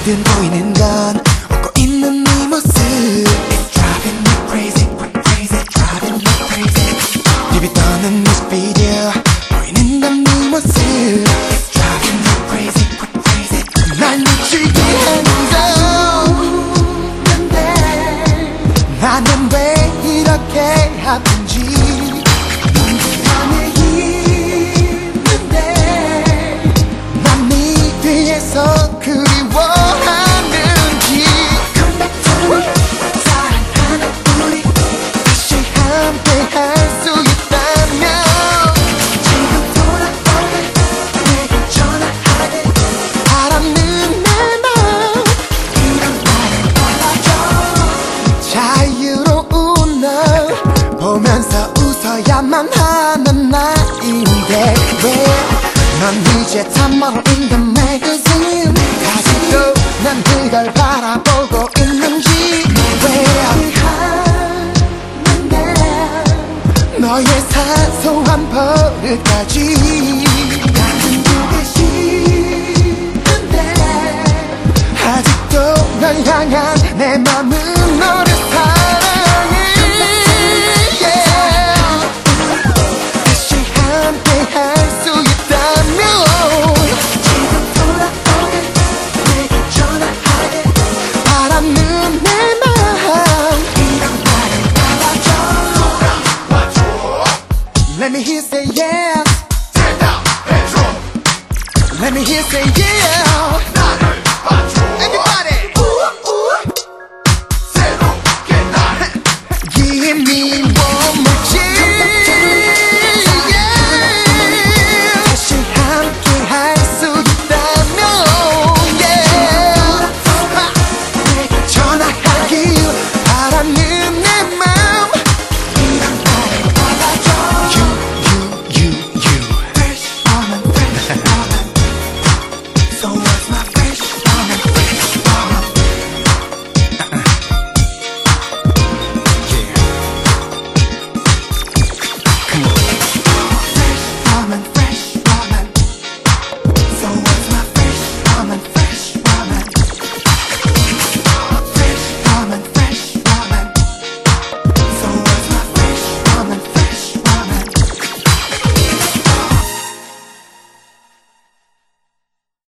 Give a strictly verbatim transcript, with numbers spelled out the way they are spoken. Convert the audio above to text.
어디든 보이는 건 웃고 있는 네 모습. It's driving me crazy, crazy, driving me crazy. 입이 떠는 뮤직비디오 보이는 건 네 모습. It's driving me crazy, crazy. 날 미치게 하는 건데 나는 왜 이렇게 아픈지. 보면서 웃어야만 하는 나인데 왜 난 이제 참 멀어 in the magazine. 아직도 난 그걸 바라보고 있는지. 왜 너의 사소한 버릇까지 나는 보기 싫은데 아직도 널 향한 내 맘은 너를 사랑해. Let me hear say yeah. Stand up and drop. Let me hear say yeah.